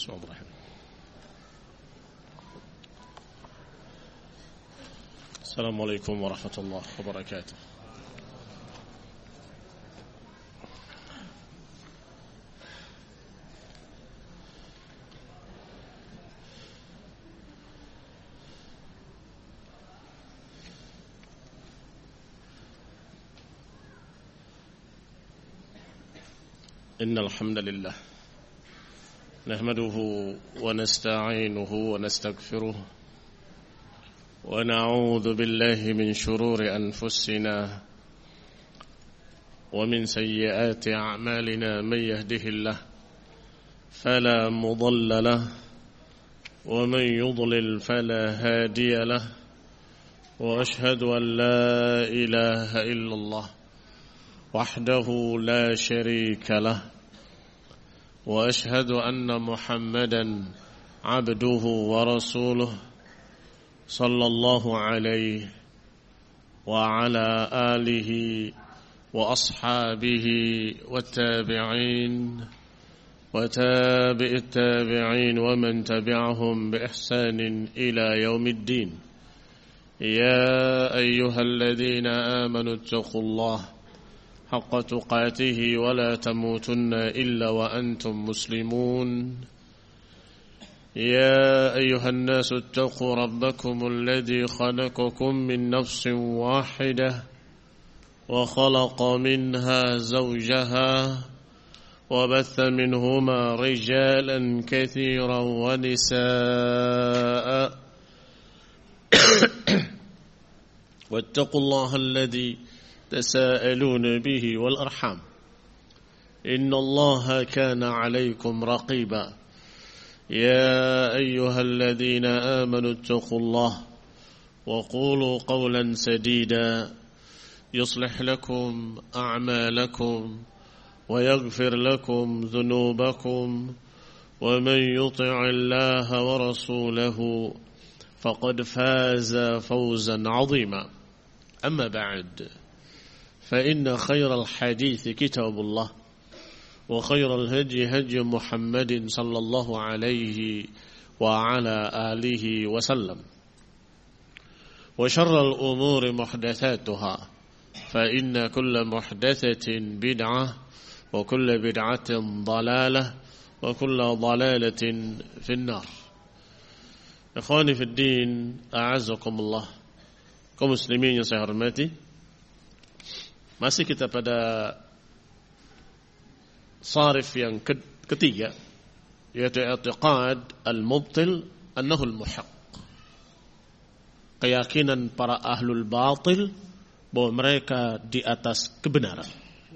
Bismillahirrahmanirrahim. Assalamualaikum warahmatullahi wabarakatuh. Innal hamdalillah nahmaduhu wa nasta'inuhu wa nastaghfiruh wa na'udzu billahi min shururi anfusina wa min sayyiati a'malina man yahdihillahu fala mudilla lahu wa man yudlil fala hadiya lahu wa ashhadu an la ilaha illallah wahdahu la sharika lahu وأشهد أن محمدا عبده ورسوله صلى الله عليه وعلى آله وأصحابه والتابعين وتابع التابعين ومن تبعهم بإحسان إلى يوم الدين يا أيها الذين آمنوا اتقوا الله حق تقاته ولا تموتن إلا وأنتم مسلمون يا أيها الناس اتقوا ربكم الذي خلقكم من نفس واحدة وخلق منها زوجها وبث منهما رجالا كثيرا ونساء واتقوا الله الذي تساءلون به والأرحام إن الله كان عليكم رقيبا يا أيها الذين آمنوا اتقوا الله وقولوا قولا سديدا يصلح لكم أعمالكم ويغفر لكم ذنوبكم ومن يطع الله ورسوله فقد فاز فوزا عظيما أما بعد فإن خير الحديث كتاب الله وخير الهدي هدي محمد صلى الله عليه وعلى آله وسلم وشر الأمور محدثاتها فإن كل محدثة بدعة وكل بدعة ضلالة وكل ضلالة في النار. إخواني في الدين أعزكم الله. Kaum muslimin yang saya hormati, masih kita pada sarif yang ketiga, yaitu i'tiqad al-mubtil annahu al-muhaq. Keyakinan para ahlul batil bahwa mereka di atas kebenaran.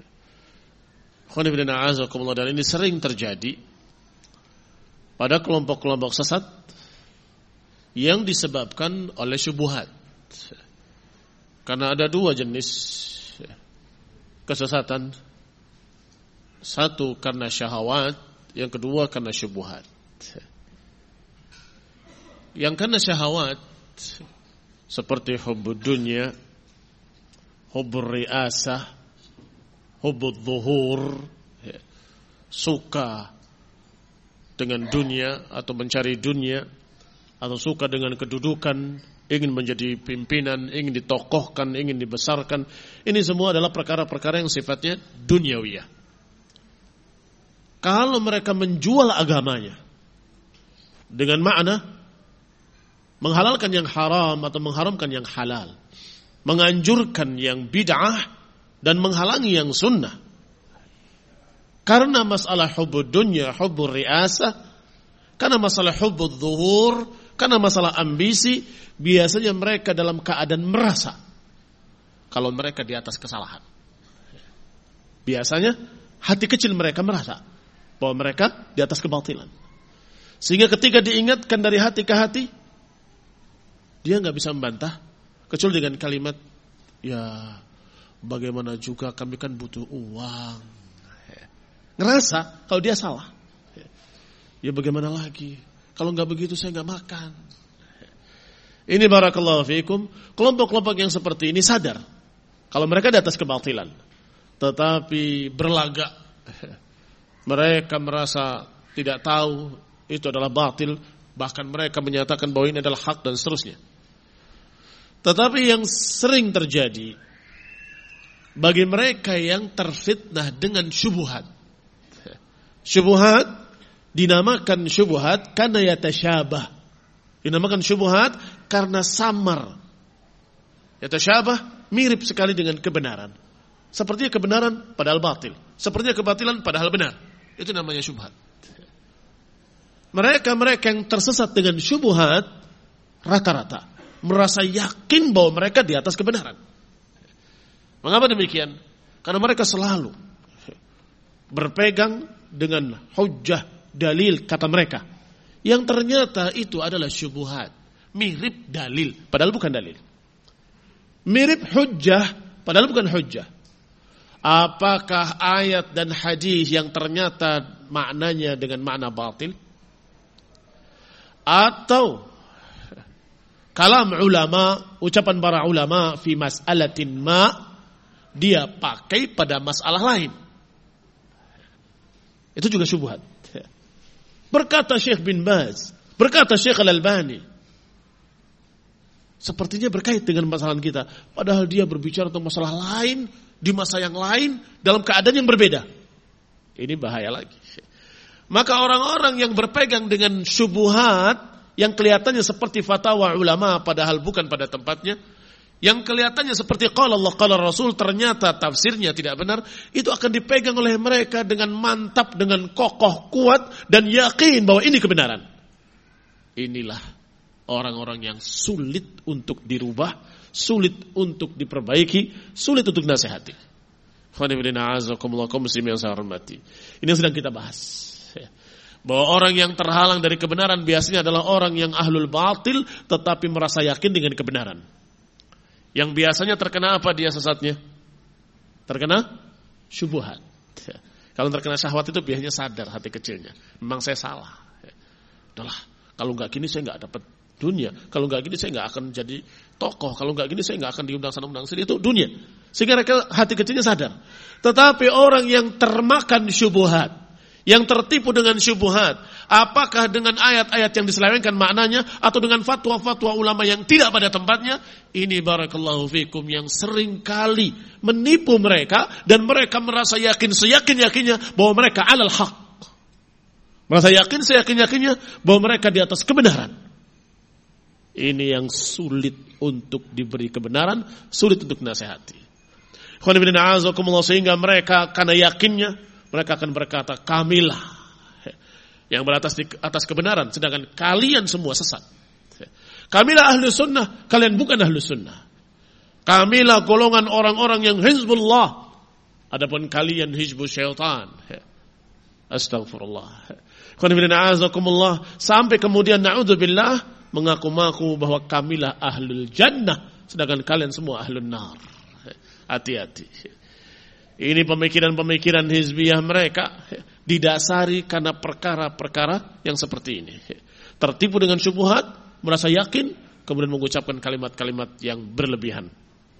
Dan ini sering terjadi pada kelompok-kelompok sesat yang disebabkan oleh syubhat. Karena ada dua jenis kesesatan, satu karena syahwat, yang kedua karena syubhat. Yang karena syahwat seperti hubbud dunya, hubbur riasah, hubbud zuhur, suka dengan dunia atau mencari dunia, atau suka dengan kedudukan, ingin menjadi pimpinan, ingin ditokohkan, ingin dibesarkan. Ini semua adalah perkara-perkara yang sifatnya duniawiyah. Kalau mereka menjual agamanya dengan makna menghalalkan yang haram atau mengharamkan yang halal, menganjurkan yang bid'ah dan menghalangi yang sunnah, karena masalah hubbud dunya, hubbur riasah, karena masalah hubbud zuhur, karena masalah ambisi, biasanya mereka dalam keadaan merasa kalau mereka di atas kesalahan. Biasanya hati kecil mereka merasa bahwa mereka di atas kebatilan. Sehingga ketika diingatkan dari hati ke hati, dia nggak bisa membantah kecuali dengan kalimat, ya bagaimana juga kami kan butuh uang. Ngerasa kalau dia salah. Ya bagaimana lagi? Kalau nggak begitu saya nggak makan. Ini barakallahu fiikum, kelompok-kelompok yang seperti ini sadar kalau mereka di atas kebatilan, tetapi berlagak. Mereka merasa tidak tahu itu adalah batil, bahkan mereka menyatakan bahwa ini adalah hak dan seterusnya. Tetapi yang sering terjadi bagi mereka yang terfitnah dengan syubhat. Syubhat dinamakan syubhat karena yatasyabah. Dinamakan syubhat karena samar. Yatasyabah mirip sekali dengan kebenaran. Sepertinya kebenaran padahal batil. Sepertinya kebatilan padahal benar. Itu namanya syubhat. Mereka yang tersesat dengan syubhat rata-rata merasa yakin bahwa mereka di atas kebenaran. Mengapa demikian? Karena mereka selalu berpegang dengan hujjah, dalil kata mereka, yang ternyata itu adalah syubhat, mirip dalil padahal bukan dalil, mirip hujjah padahal bukan hujjah. Apakah ayat dan hadis yang ternyata maknanya dengan makna batil, atau kalam ulama, ucapan para ulama fi mas'alatin ma, dia pakai pada masalah lain. Itu juga syubhat. Berkata Syekh bin Baz, berkata Syekh Al-Albani, sepertinya berkait dengan masalah kita, padahal dia berbicara tentang masalah lain di masa yang lain dalam keadaan yang berbeda. Ini bahaya lagi. Maka orang-orang yang berpegang dengan syubhat yang kelihatannya seperti fatwa ulama padahal bukan pada tempatnya, yang kelihatannya seperti qala Allah qala Rasul ternyata tafsirnya tidak benar, itu akan dipegang oleh mereka dengan mantap, dengan kokoh, kuat dan yakin bahwa ini kebenaran. Inilah orang-orang yang sulit untuk dirubah, sulit untuk diperbaiki, sulit untuk nasihati. Ini yang sedang kita bahas. Bahwa orang yang terhalang dari kebenaran biasanya adalah orang yang ahlul batil tetapi merasa yakin dengan kebenaran. Yang biasanya terkena apa dia sesatnya? Terkena syubhat. Kalau terkena syahwat itu biasanya sadar hati kecilnya, memang saya salah. Udahlah, kalau enggak gini saya enggak dapat dunia. Kalau enggak gini saya enggak akan jadi tokoh. Kalau enggak gini saya enggak akan diundang sana undang sini. Itu dunia. Sehingga hati kecilnya sadar. Tetapi orang yang termakan syubhat, yang tertipu dengan syubhat, apakah dengan ayat-ayat yang diselewengkan maknanya atau dengan fatwa-fatwa ulama yang tidak pada tempatnya, ini barakallahu fikum yang sering kali menipu mereka dan mereka merasa yakin seyakin-yakinnya bahwa mereka alal haq. Merasa yakin seyakin-yakinnya bahwa mereka di atas kebenaran. Ini yang sulit untuk diberi kebenaran, sulit untuk nasihati. Sehingga mereka karena yakinnya mereka akan berkata, kamilah yang beratas di atas kebenaran, sedangkan kalian semua sesat. Kamilah ahlu sunnah, kalian bukan ahlu sunnah. Kamilah golongan orang-orang yang hizbullah, adapun kalian hizbus syaitan. Astagfirullah. Sampai kemudian na'udzubillah mengaku-ngaku bahwa kamilah ahlul jannah, sedangkan kalian semua ahlun nar. Hati-hati. Ini pemikiran-pemikiran hizbiyah mereka didasari karena perkara-perkara yang seperti ini. Tertipu dengan syubhat, merasa yakin, kemudian mengucapkan kalimat-kalimat yang berlebihan.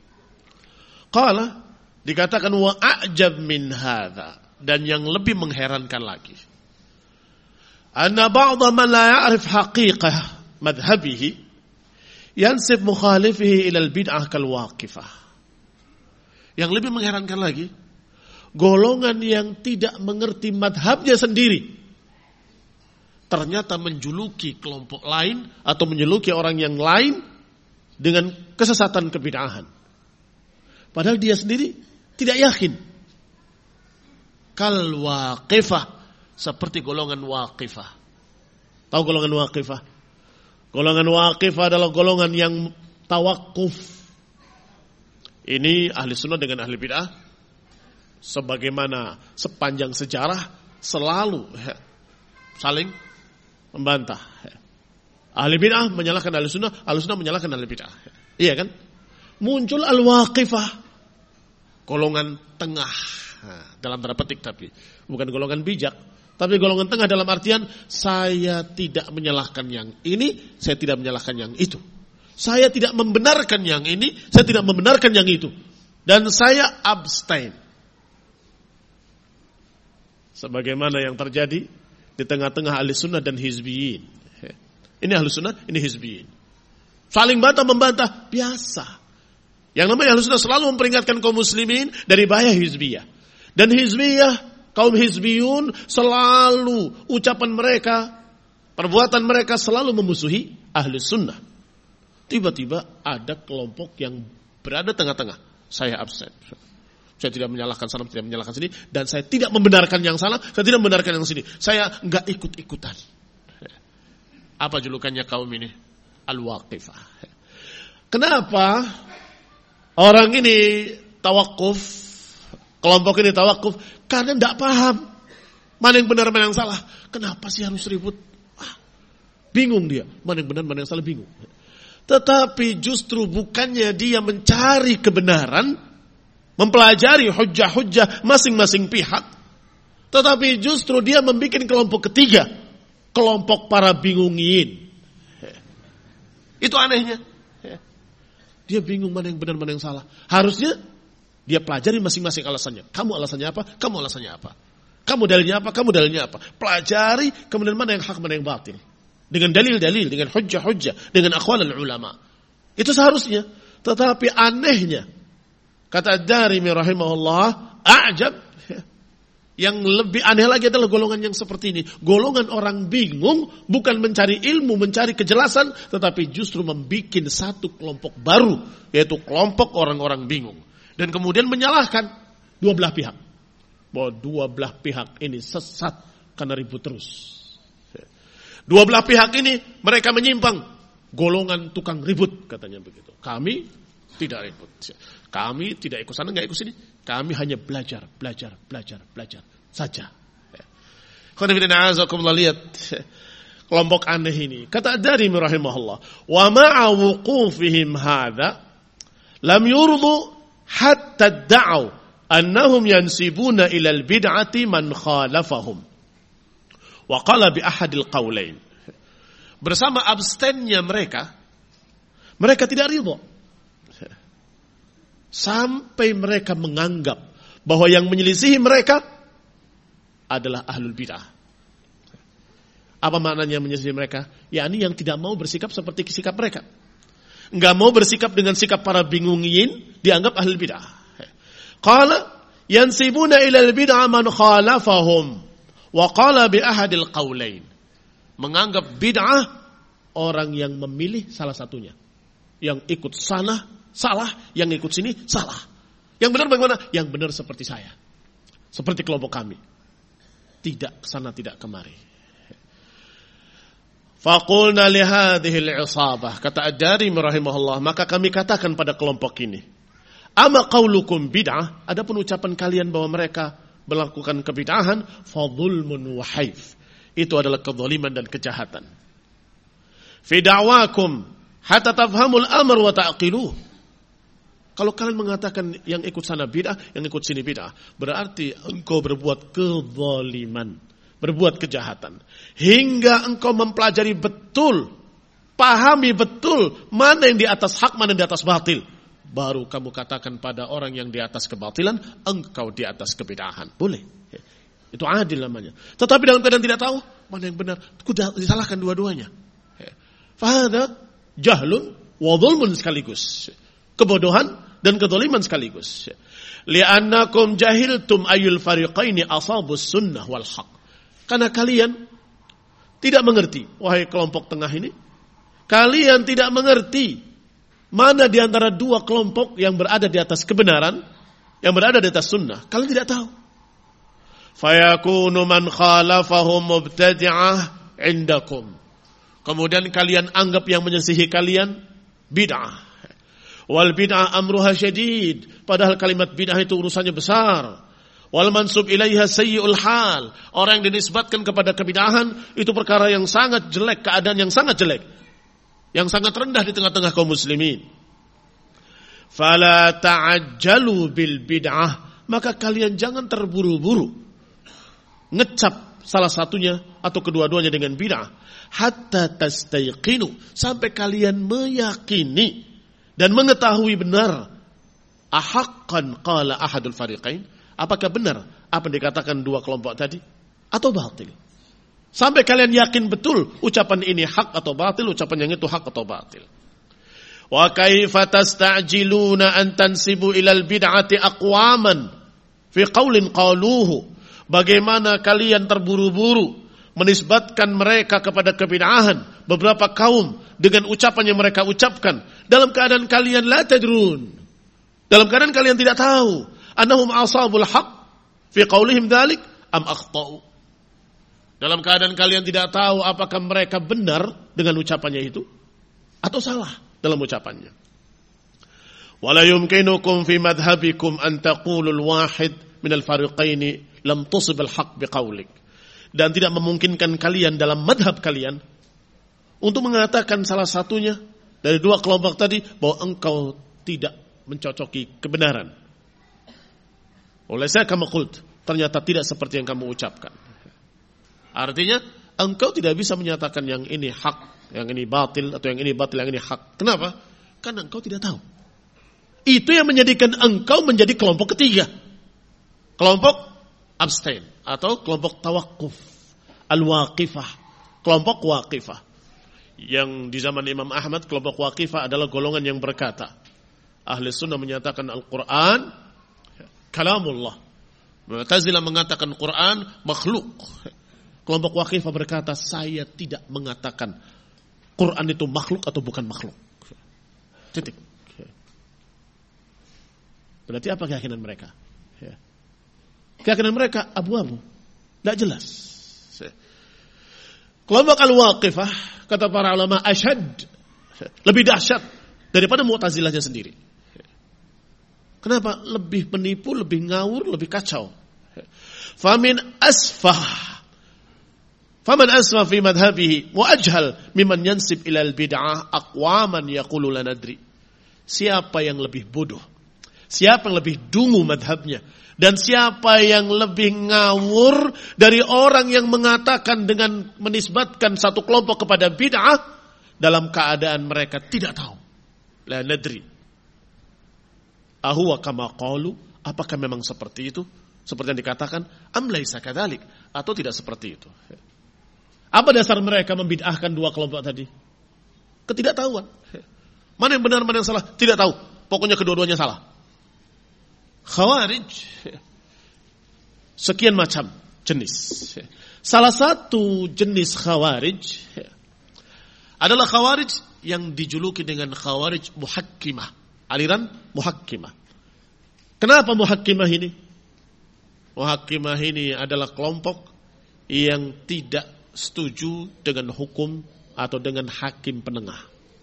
Qala, dikatakan wa a'jab min hadza, dan yang lebih mengherankan lagi. Anna ba'dha man la ya'rif haqiqah madhhabihi yansib mukhalifihi ila al-bid'ah kal waqifah. Yang lebih mengherankan lagi, golongan yang tidak mengerti madhabnya sendiri ternyata menjuluki kelompok lain atau menjuluki orang yang lain dengan kesesatan kebid'ahan. Padahal dia sendiri tidak yakin. Kal waqifah, seperti golongan waqifah. Tahu golongan waqifah? Golongan waqifah adalah golongan yang tawakuf. Ini ahli sunnah dengan ahli bid'ah, sebagaimana sepanjang sejarah selalu saling membantah. Ahli bid'ah menyalahkan ahli sunnah menyalahkan ahli bid'ah. Iya kan? Muncul al-waqifah, golongan tengah, dalam tanda petik, tapi bukan golongan bijak, tapi golongan tengah dalam artian saya tidak menyalahkan yang ini, saya tidak menyalahkan yang itu. Saya tidak membenarkan yang ini, saya tidak membenarkan yang itu. Dan saya abstain. Sebagaimana yang terjadi di tengah-tengah ahli sunnah dan hizbiyin. Ini ahli sunnah, ini hizbiyin. Saling bantah-membantah, biasa. Yang namanya ahli sunnah selalu memperingatkan kaum muslimin dari bahaya hizbiyah. Dan hizbiyah, kaum hizbiyun selalu ucapan mereka, perbuatan mereka selalu memusuhi ahli sunnah. Tiba-tiba ada kelompok yang berada tengah-tengah. Saya absen. Saya tidak menyalahkan sana, tidak menyalahkan sini. Dan saya tidak membenarkan yang salah, saya tidak membenarkan yang sini. Saya enggak ikut-ikutan. Apa julukannya kaum ini? Al-Waqifah. Kenapa orang ini tawakuf? Kelompok ini tawakuf karena tidak paham mana yang benar, mana yang salah. Kenapa sih harus ribut? Bingung dia. Mana yang benar, mana yang salah, bingung. Tetapi justru bukannya dia mencari kebenaran, mempelajari hujjah-hujjah masing-masing pihak, tetapi justru dia membuat kelompok ketiga, kelompok para bingungin. Itu anehnya. Dia bingung mana yang benar, mana yang salah. Harusnya dia pelajari masing-masing alasannya. Kamu alasannya apa? Kamu alasannya apa? Kamu dalilnya apa? Kamu dalilnya apa? Pelajari kemudian mana yang hak, mana yang batil. Dengan dalil-dalil, dengan hujjah-hujjah, dengan aqwal ulama. Itu seharusnya. Tetapi anehnya, kata Ad-Darimi rahimahullah, a'jab. Yang lebih aneh lagi adalah golongan yang seperti ini. Golongan orang bingung, bukan mencari ilmu, mencari kejelasan, tetapi justru membuat satu kelompok baru, yaitu kelompok orang-orang bingung. Dan kemudian menyalahkan dua belah pihak. Bahwa dua belah pihak ini sesat karena ribut terus. Dua belah pihak ini mereka menyimpang. Golongan tukang ribut katanya begitu. Kami tidak ribut. Kami tidak ikut sana, nggak ikut sini. Kami hanya belajar saja. Lihat kelompok aneh ini. Kata Ad-Darimi rahimahullah, wa ma'a wuqufihim hadza lam yurdu hatta da'u annahum yansibuna ila al-bid'ati man khalafahum. Wa qala bi ahadil qaulain. Bersama abstennya mereka tidak ridha. Sampai mereka menganggap bahwa yang menyelisihi mereka adalah ahlul bid'ah. Apa maknanya menyelisihi mereka? Yakni yang tidak mau bersikap seperti sikap mereka. Enggak mau bersikap dengan sikap para bingungin, dianggap ahlul bid'ah. Qala yansibuna ila al-bid'ah man khalafahum. Wa qala bi ahadil qaulain. Menganggap bid'ah orang yang memilih salah satunya. Yang ikut sana salah, yang ikut sini salah. Yang benar bagaimana? Yang benar seperti saya. Seperti kelompok kami. Tidak kesana, tidak kemari. Faqulna li hadhihi al-'isabah, kata Ad-Darimi rahimahullah, maka kami katakan pada kelompok ini, ama qaulukum bid'ah, adapun ucapan kalian bahwa mereka melakukan kebid'ahan, fadhulmun wa haif. Itu adalah kezaliman dan kejahatan. Fi da'wakum hatta tafhamul amr wa ta'qiluh. Kalau kalian mengatakan yang ikut sana bid'ah, yang ikut sini bid'ah, berarti engkau berbuat kezaliman, berbuat kejahatan. Hingga engkau mempelajari betul, pahami betul mana yang di atas hak, mana yang di atas batil. Baru kamu katakan pada orang yang di atas kebatilan, engkau di atas kebid'ahan. Boleh. Itu adil namanya. Tetapi dalam keadaan tidak tahu mana yang benar, disalahkan dua-duanya. Fahada jahlun wa dhulmun sekaligus. Kebodohan dan kezaliman sekaligus. Li'annakum jahiltum ayyul fariqaini ashabus sunnah wal haq. Karena kalian tidak mengerti, wahai kelompok tengah ini, kalian tidak mengerti mana di antara dua kelompok yang berada di atas kebenaran, yang berada di atas sunnah. Kalian tidak tahu. Fayakunu man khalafahum mubtadi'ah indakum. Kemudian kalian anggap yang menyelisihi kalian bid'ah. Wal bid'ah amruha syadid. Padahal kalimat bid'ah itu urusannya besar. Wal mansub ilaiha sayyi'ul hal. Orang yang dinisbatkan kepada kebid'ahan itu perkara yang sangat jelek, keadaan yang sangat jelek, yang sangat rendah di tengah-tengah kaum muslimin. Fala ta'ajjalu bil bid'ah. Maka kalian jangan terburu-buru ngecap salah satunya atau kedua-duanya dengan bid'ah. Hatta tastayqinu, sampai kalian meyakini dan mengetahui benar. Ahaqqan qala ahadul fariqain, apakah benar apa yang dikatakan dua kelompok tadi atau batil? Sampai kalian yakin betul ucapan ini hak atau batil, ucapan yang itu hak atau batil. Wa kaifa tasta'jiluna an tansibu ilal bid'ati aqwaman fi qaulin qaluhu. Bagaimana kalian terburu-buru menisbatkan mereka kepada kebid'ahan, beberapa kaum dengan ucapan yang mereka ucapkan dalam keadaan kalian la tadrun. Dalam keadaan kalian tidak tahu annahum ashabul haq fi qaulihim dzalik am akhtau. Dalam keadaan kalian tidak tahu apakah mereka benar dengan ucapannya itu atau salah dalam ucapannya. Wala yumkinukum fi madhhabikum an taqulul wahid minal fariqaini lam tusib al-haq biqaulik. Dan tidak memungkinkan kalian dalam madhab kalian untuk mengatakan salah satunya dari dua kelompok tadi bahwa engkau tidak mencocoki kebenaran. Oleh saya kamu qult, ternyata tidak seperti yang kamu ucapkan. Artinya engkau tidak bisa menyatakan yang ini hak, yang ini batil, atau yang ini batil, yang ini hak. Kenapa? Karena engkau tidak tahu. Itu yang menjadikan engkau menjadi kelompok ketiga. Kelompok abstain atau kelompok tawakuf, al-waqifah, kelompok waqifah. Yang di zaman Imam Ahmad kelompok waqifah adalah golongan yang berkata, Ahli Sunnah menyatakan Al-Quran kalamullah, Mu'tazilah mengatakan Quran makhluk. Kelompok waqifah berkata, saya tidak mengatakan Quran itu makhluk atau bukan makhluk. Titik. Berarti apa keyakinan mereka? Keyakinan mereka abu-abu, tidak jelas. Kelompok al-waqifah, kata para ulama, asyad, lebih dahsyat daripada Mu'tazilahnya sendiri. Kenapa? Lebih penipu, lebih ngawur, lebih kacau. Faman asfa fi madhabihi wa ajhal mimman yansib ilal bid'ah aqwaman yaqulu la nadri. Siapa yang lebih bodoh? Siapa yang lebih dungu madhabnya? Dan siapa yang lebih ngawur dari orang yang mengatakan dengan menisbatkan satu kelompok kepada bid'ah dalam keadaan mereka tidak tahu. La nadri. Ahuwa kama qalu, apakah memang seperti itu? Seperti yang dikatakan, am laisa kadzalik, atau tidak seperti itu? Apa dasar mereka membid'ahkan dua kelompok tadi? Ketidaktahuan. Mana yang benar, mana yang salah? Tidak tahu. Pokoknya kedua-duanya salah. Khawarij, sekian macam jenis. Salah satu jenis khawarij adalah khawarij yang dijuluki dengan khawarij muhakkimah, aliran muhakkimah. Kenapa muhakkimah ini? Muhakkimah ini adalah kelompok yang tidak setuju dengan hukum atau dengan hakim penengah.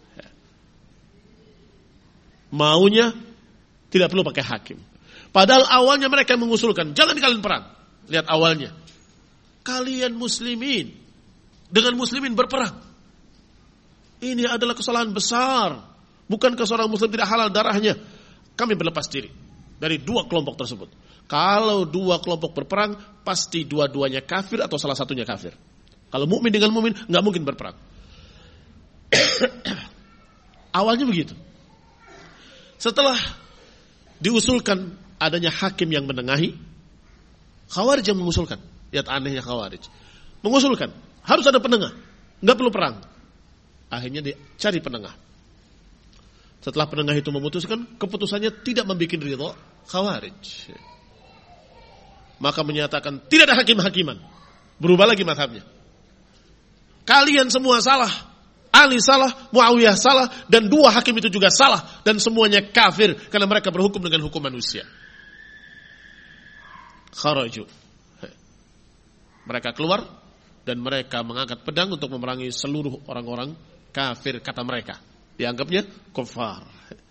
Maunya tidak perlu pakai hakim. Padahal awalnya mereka mengusulkan, jangan kalian perang. Lihat awalnya. Kalian muslimin, dengan muslimin berperang. Ini adalah kesalahan besar. Bukankah seorang muslim tidak halal darahnya? Kami berlepas diri dari dua kelompok tersebut. Kalau dua kelompok berperang, pasti dua-duanya kafir atau salah satunya kafir. Kalau mukmin dengan mukmin, nggak mungkin berperang. Awalnya begitu. Setelah diusulkan adanya hakim yang menengahi, Khawarij yang mengusulkan. Lihat anehnya Khawarij. Mengusulkan, harus ada penengah. Nggak perlu perang. Akhirnya dicari penengah. Setelah penengah itu memutuskan, keputusannya tidak membuat ridho Khawarij. Maka menyatakan, tidak ada hakim-hakiman. Berubah lagi mazhabnya. Kalian semua salah. Ali salah, Muawiyah salah, dan dua hakim itu juga salah. Dan semuanya kafir, karena mereka berhukum dengan hukum manusia. Kharaju. Mereka keluar, dan mereka mengangkat pedang untuk memerangi seluruh orang-orang kafir, kata mereka. Dianggapnya kufar.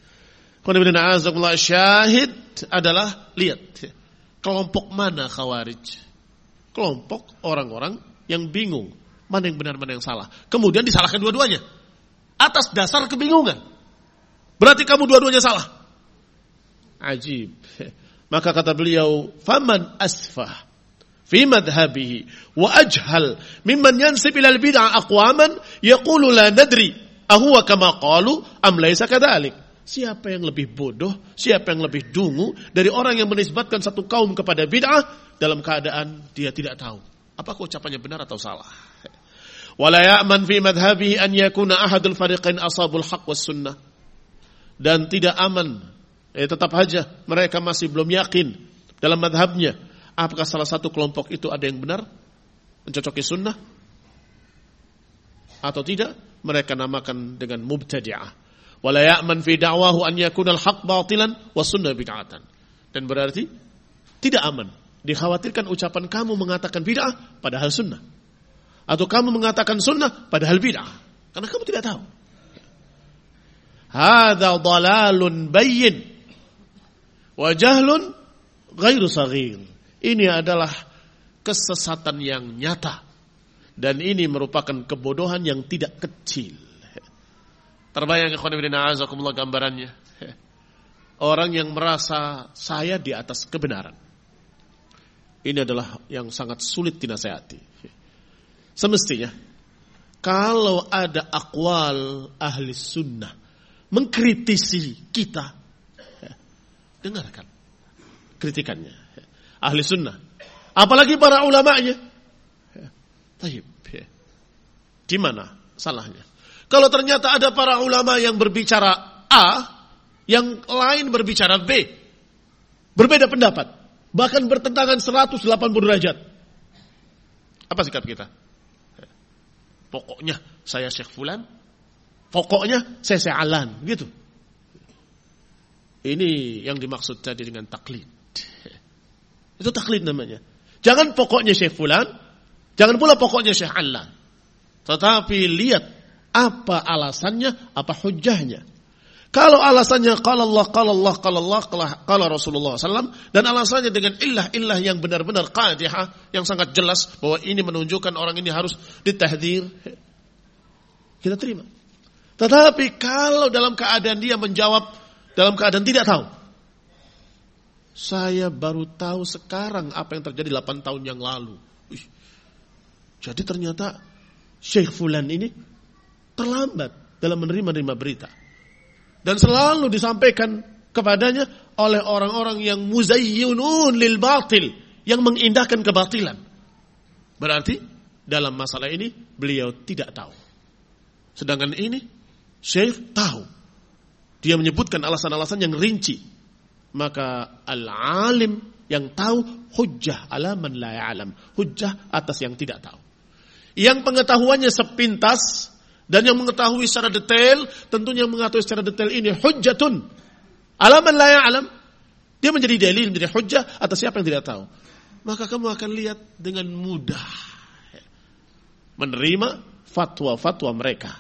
Syahid adalah, lihat, kelompok mana Khawarij? Kelompok orang-orang yang bingung. Mana yang benar, mana yang salah. Kemudian disalahkan dua-duanya. Atas dasar kebingungan. Berarti kamu dua-duanya salah. Ajib. Maka kata beliau, faman asfah fi madhabihi wa ajhal mimman yansib ila al-bid'ah aqwaman yaqulu la nadri ahuwa kama qalu am laisa kadzalik. Siapa yang lebih bodoh, siapa yang lebih dungu dari orang yang menisbatkan satu kaum kepada bid'ah dalam keadaan dia tidak tahu. Apakah ucapannya benar atau salah? Wala ya'man fi madhhabihi an yakuna ahadul fariqain ashabul haqq was sunnah. Dan tidak aman, tetap saja mereka masih belum yakin dalam madhabnya. Apakah salah satu kelompok itu ada yang benar, mencocoki sunnah, atau tidak? Mereka namakan dengan mubtadi'ah. Wala ya'man fi da'wahu an yakuna al-haq batilan was sunnah bid'atan. Dan berarti tidak aman. Dikhawatirkan ucapan kamu mengatakan bid'ah padahal sunnah, atau kamu mengatakan sunnah padahal bid'ah, karena kamu tidak tahu. Hadza dhalalun bayyin wa jahlun ghairu saghir. Ini adalah kesesatan yang nyata, dan ini merupakan kebodohan yang tidak kecil. Terbayang ikhwan fillah azakumullah gambarannya. Orang yang merasa saya di atas kebenaran. Ini adalah yang sangat sulit dinasihati. Semestinya kalau ada aqwal ahli sunnah mengkritisi kita, dengarkan kritikannya ahli sunnah, apalagi para ulamanya. Taib, di mana salahnya? Kalau ternyata ada para ulama yang berbicara A, yang lain berbicara B, berbeda pendapat, bahkan bertentangan 180 derajat, apa sikap kita? Pokoknya saya Syekh Fulan, pokoknya saya Alan, gitu. Ini yang dimaksud tadi dengan taklid. Itu taklid namanya. Jangan pokoknya Syekh Fulan, jangan pula pokoknya Syekh Alan. Tetapi lihat apa alasannya, apa hujjahnya. Kalau alasannya qala Rasulullah SAW, dan alasannya dengan illah yang benar-benar qadihah, yang sangat jelas bahwa ini menunjukkan orang ini harus ditahdzir, kita terima. Tetapi kalau dalam keadaan dia menjawab dalam keadaan tidak tahu, saya baru tahu sekarang apa yang terjadi 8 tahun yang lalu. Jadi ternyata Syekh Fulan ini terlambat dalam menerima berita. Dan selalu disampaikan kepadanya oleh orang-orang yang muzayyinun lil batil, yang mengindahkan kebatilan. Berarti dalam masalah ini beliau tidak tahu. Sedangkan ini Syekh tahu. Dia menyebutkan alasan-alasan yang rinci. Maka al-alim yang tahu hujjah ala man la ya'lam. Hujjah atas yang tidak tahu. Yang pengetahuannya sepintas dan yang mengetahui secara detail, tentunya mengetahui secara detail ini hujjatun ala man la ya'lam. Dia menjadi dalil, menjadi hujjah atas siapa yang tidak tahu. Maka kamu akan lihat dengan mudah menerima fatwa-fatwa mereka.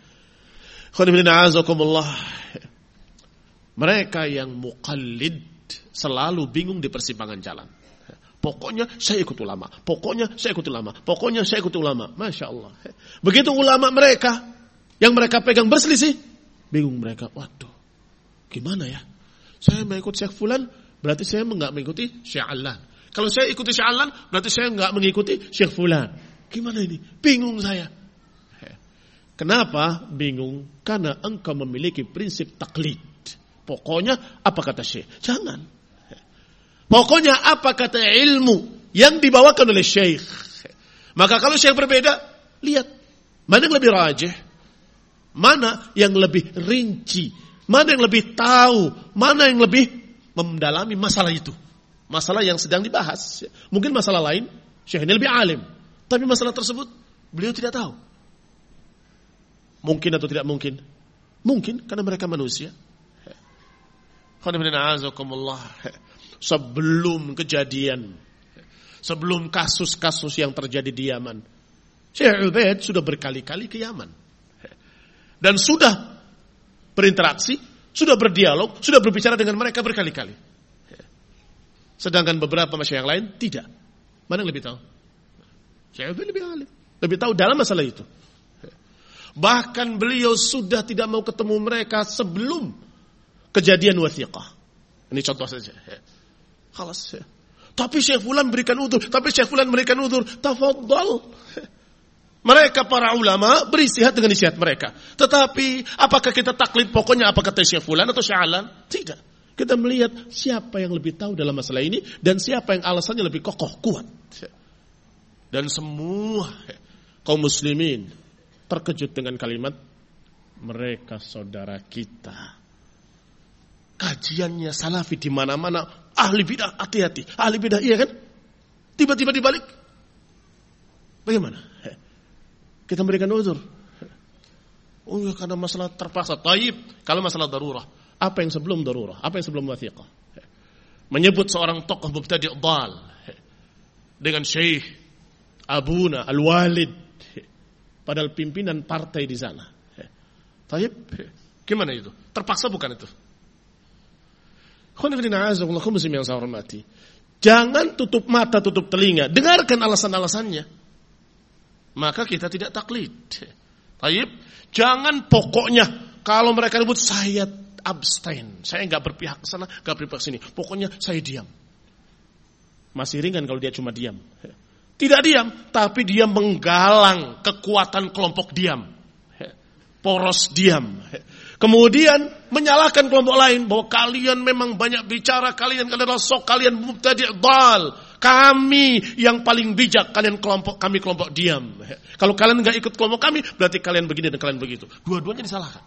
Mereka yang muqallid selalu bingung di persimpangan jalan. Pokoknya saya ikut ulama, pokoknya saya ikut ulama, pokoknya saya ikut ulama. Masya Allah. Begitu ulama mereka yang mereka pegang berselisih, bingung mereka. Waduh, gimana ya? Saya mengikut Syekh Fulan, berarti saya enggak mengikuti Syekh Alan. Kalau saya ikuti Syekh Alan, berarti saya enggak mengikuti Syekh Fulan. Gimana ini? Bingung saya. Kenapa bingung? Karena engkau memiliki prinsip taklid. Pokoknya apa kata Syekh? Jangan. Pokoknya apa kata ilmu yang dibawakan oleh Syekh. Maka kalau Syekh berbeda, lihat mana yang lebih rajih, mana yang lebih rinci, mana yang lebih tahu, mana yang lebih mendalami masalah itu. Masalah yang sedang dibahas. Mungkin masalah lain Syekh ini lebih alim, tapi masalah tersebut beliau tidak tahu. Mungkin atau tidak mungkin? Mungkin, karena mereka manusia. Sebelum kejadian, sebelum kasus-kasus yang terjadi di Yaman, Syekh Ubaid sudah berkali-kali ke Yaman. Dan sudah berinteraksi, sudah berdialog, sudah berbicara dengan mereka berkali-kali. Sedangkan beberapa masyayikh yang lain tidak. Mana yang lebih tahu? Syekh Ubaid lebih alim, lebih tahu dalam masalah itu. Bahkan beliau sudah tidak mau ketemu mereka sebelum kejadian Wathiqah. Ini contoh saja. Khalas. Tapi Syekh Fulan berikan udzur, tapi Syekh Fulan berikan udzur. Tafadhal. Mereka para ulama beristihad dengan istihad mereka. Tetapi apakah kita taklid pokoknya apa kata Syekh Fulan atau Syekh Alan? Tidak. Kita melihat siapa yang lebih tahu dalam masalah ini dan siapa yang alasannya lebih kokoh, kuat. Dan semua kaum muslimin terkejut dengan kalimat mereka saudara kita. Kajiannya salafi di mana-mana, ahli bidah hati-hati, ahli bidah iya kan? Tiba-tiba dibalik. Bagaimana? Kita memberikan uzur. Oh ya karena masalah terpaksa. Taib, kalau masalah darurah, apa yang sebelum darurah? Apa yang sebelum wathiqah? Menyebut seorang tokoh mubtadi' dhal dengan syekh abuna al-walid, padahal pimpinan partai di sana. Taib, gimana itu? Terpaksa bukan itu? Yang saya hormati. Jangan tutup mata, tutup telinga. Dengarkan alasan-alasannya. Maka kita tidak taklid. Taib, jangan pokoknya kalau mereka ribut saya abstain. Saya enggak berpihak ke sana, enggak berpihak ke sini. Pokoknya saya diam. Masih ringan kalau dia cuma diam. Tidak diam, tapi dia menggalang kekuatan kelompok diam. Poros diam. Kemudian menyalahkan kelompok lain bahwa kalian memang banyak bicara, kalian adalah sok, kalian mubtadi' dhal. Kami yang paling bijak, kami kelompok diam. Kalau kalian enggak ikut kelompok kami, berarti kalian begini dan kalian begitu. Dua-duanya disalahkan.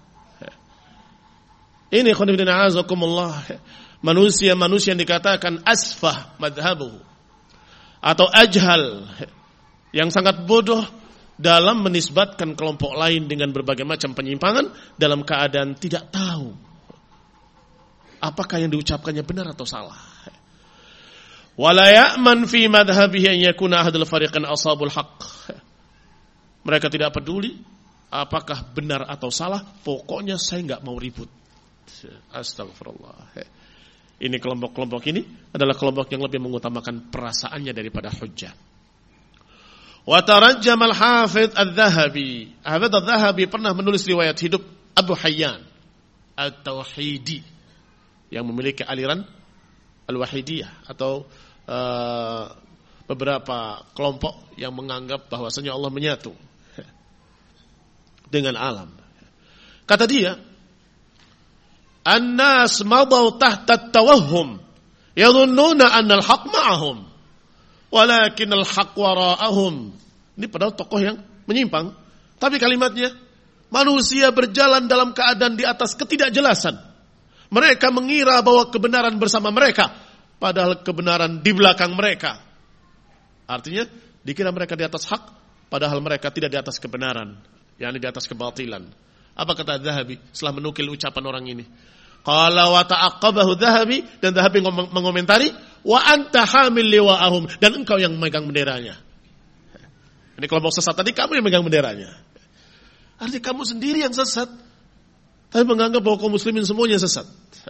Ini khonibina azakumullah. Manusia yang dikatakan asfah madhabuhu atau ajhal, yang sangat bodoh dalam menisbatkan kelompok lain dengan berbagai macam penyimpangan dalam keadaan tidak tahu apakah yang diucapkannya benar atau salah. Wala ya'man fi madhhabihi an yakuna ahadul fariqan ashabul haqq. Mereka tidak peduli apakah benar atau salah, pokoknya saya enggak mau ribut. Astagfirullah. Ini kelompok-kelompok ini adalah kelompok yang lebih mengutamakan perasaannya daripada hujjah. Wa tarajjama al-Hafidz Adz-Dzahabi. Hafidz Adz-Dzahabi pernah menulis riwayat hidup Abu Hayyan At-Tauhidi yang memiliki aliran Al-Wahidiyah atau beberapa kelompok yang menganggap bahwasanya Allah menyatu dengan alam. Kata dia, "An-nas madaw tahta at-tawahhum yadhunnuna anna al-haqq ma'ahum walakin al-haqq wara'ahum." Ini padahal tokoh yang menyimpang, tapi kalimatnya manusia berjalan dalam keadaan di atas ketidakjelasan. Mereka mengira bahwa kebenaran bersama mereka, padahal kebenaran di belakang mereka. Artinya dikira mereka di atas hak, padahal mereka tidak di atas kebenaran, yakni di atas kebatilan. Apa kata Dzahabi setelah menukil ucapan orang ini? Qala wa ta'aqqabahu Dzahabi, dan Dzahabi mengomentari, wa anta hamil liwa'ahum, dan engkau yang memegang benderanya. Ini kelompok sesat tadi, kamu yang memegang benderanya. Artinya kamu sendiri yang sesat, tapi menganggap bahwa kaum muslimin semuanya sesat.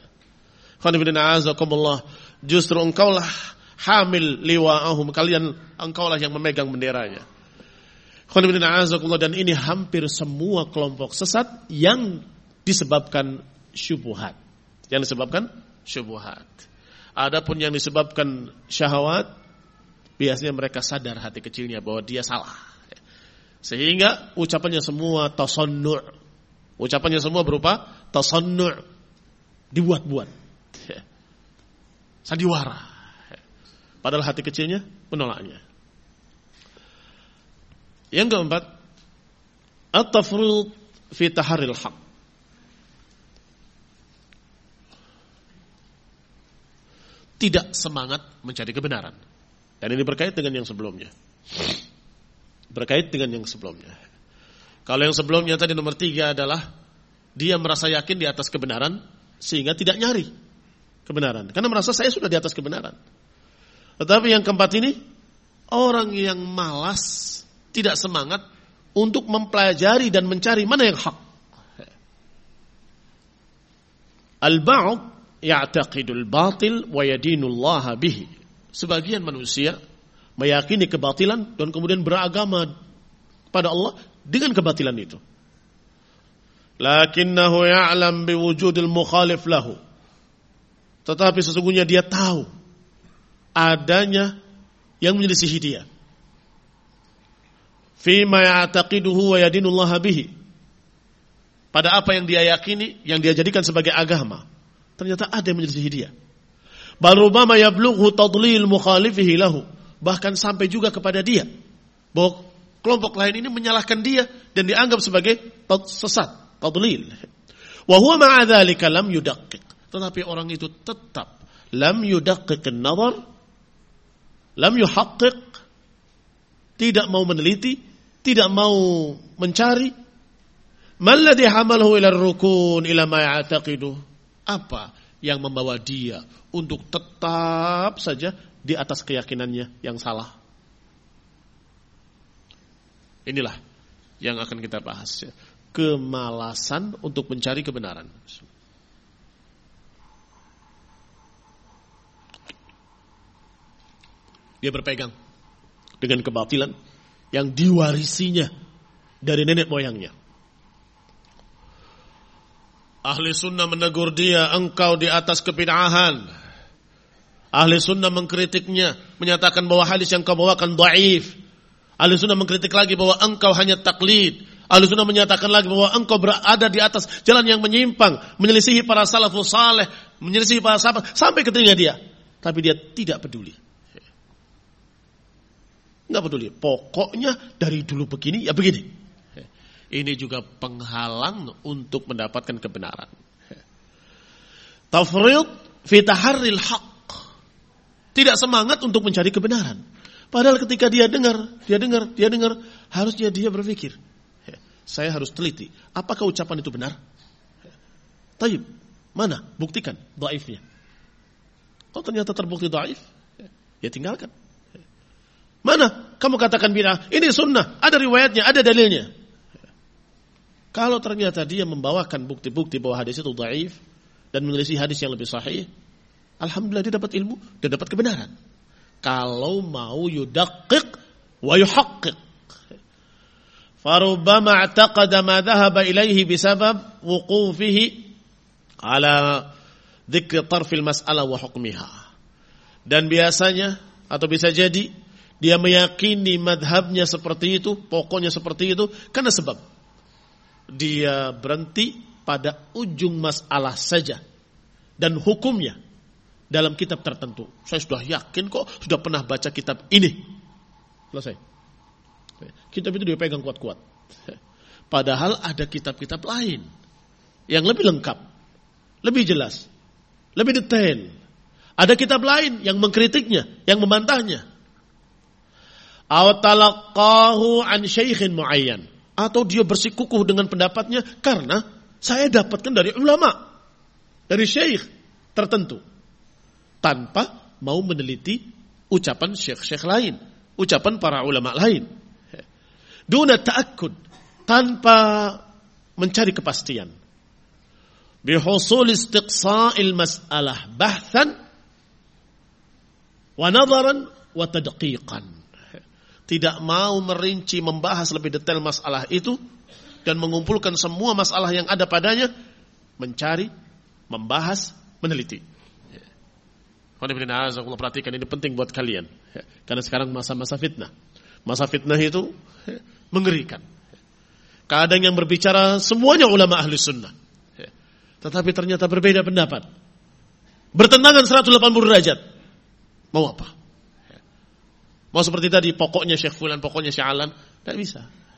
Justru engkaulah hamil liwa'ahum, engkaulah yang memegang benderanya. Dan ini hampir semua kelompok sesat yang disebabkan syubhat. Adapun yang disebabkan syahwat, biasanya mereka sadar hati kecilnya bahwa dia salah. Sehingga ucapannya semua tasannu'. Ucapannya semua berupa tasannu', dibuat-buat. Sandiwara. Padahal hati kecilnya menolaknya. Yang keempat, at-tafrid fi taharril haq. Tidak semangat mencari kebenaran. Dan ini berkait dengan yang sebelumnya. Kalau yang sebelumnya tadi nomor 3 adalah dia merasa yakin di atas kebenaran sehingga tidak nyari kebenaran. Karena merasa saya sudah di atas kebenaran. Tetapi yang keempat ini, orang yang malas, tidak semangat untuk mempelajari dan mencari mana yang hak. Al-ba'd ya'taqidul batil wa yadinullaha bihi. Sebagian manusia meyakini kebatilan dan kemudian beragama pada Allah dengan kebatilan itu. Lakinnahu ya'lam biwujudil mukhalif lahu. Tetapi sesungguhnya dia tahu adanya yang menyelisihi dia. Fima ya'taqiduhu wa yadinullaha bihi. Pada apa yang dia yakini, yang dia jadikan sebagai agama, ternyata ada yang menyelisihi dia. Bal rubama yablughu tadlil mukhalifihi lahu. Bahkan sampai juga kepada dia bahwa kelompok lain ini menyalahkan dia dan dianggap sebagai sesat, tadlil. Wa huwa ma'a dzalika lam yudaqqiq. Tetapi orang itu tetap lam yudaqqiq an-nazar, lam yuhaqqiq, tidak mau meneliti, tidak mau mencari. Malladhi hamalahu ila ar-rukun ila ma ya'taqidu. Apa yang membawa dia untuk tetap saja di atas keyakinannya yang salah? Inilah yang akan kita bahas, ya. Kemalasan untuk mencari kebenaran. Dia berpegang dengan kebatilan yang diwarisinya dari nenek moyangnya. Ahli sunnah menegur dia, engkau di atas kebid'ahan. Ahli sunnah mengkritiknya, menyatakan bahwa hadis yang kau bawakan dhaif. Ahli sunnah mengkritik lagi bahwa engkau hanya taklid. Ahli sunnah menyatakan lagi bahwa engkau berada di atas jalan yang menyimpang, menyelisihi para salafus saleh, menyelisihi para sahabat, sampai ke telinga dia. Tapi dia tidak peduli. Enggak peduli. Pokoknya dari dulu begini, ya begini. Ini juga penghalang untuk mendapatkan kebenaran. Tafrid fi taharril haqq. Tidak semangat untuk mencari kebenaran. Padahal ketika dia dengar, harusnya dia berpikir, saya harus teliti, apakah ucapan itu benar? Taib, mana? Buktikan dhaifnya. Oh ternyata terbukti dhaif, ya tinggalkan. Mana? Kamu katakan bid'ah, ini sunnah, ada riwayatnya, ada dalilnya. Kalau ternyata dia membawakan bukti-bukti bahwa hadis itu dhaif dan menyelisih hadis yang lebih sahih, alhamdulillah dia dapat ilmu dan dapat kebenaran. Kalau mau yudaqqiq wa yuhaqqiq. Farubbama i'taqada ma dhahaba ilaihi bisabab wuqufihi ala dzikri tarfil mas'alah wa hukmiha. Dan biasanya atau bisa jadi dia meyakini madhabnya seperti itu, pokoknya seperti itu karena sebab dia berhenti pada ujung masalah saja dan hukumnya dalam kitab tertentu. Saya sudah yakin kok, sudah pernah baca kitab ini. Selesai. Kitab itu dia pegang kuat-kuat. Padahal ada kitab-kitab lain yang lebih lengkap, lebih jelas, lebih detail. Ada kitab lain yang mengkritiknya, yang membantahnya. Aw talaqahu an syaikhin muayyan, atau dia bersikukuh dengan pendapatnya karena saya dapatkan dari ulama, dari syekh tertentu, tanpa mau meneliti ucapan syekh-syekh lain, ucapan para ulama lain. Duna ta'akkud, tanpa mencari kepastian. Bihusul istiqsa'il mas'alah bahthan wa nadharan wa tadqiqan. Tidak mau merinci, membahas lebih detail masalah itu dan mengumpulkan semua masalah yang ada padanya, mencari, membahas, meneliti. Perhatikan, ini penting buat kalian. Karena sekarang masa-masa fitnah. Masa fitnah itu mengerikan. Kadang yang berbicara semuanya ulama ahli sunnah, tetapi ternyata berbeda pendapat, bertentangan 180 derajat. Mau apa? Mau seperti tadi, pokoknya Syekh Fulan, pokoknya Syekh Alan, tidak bisa.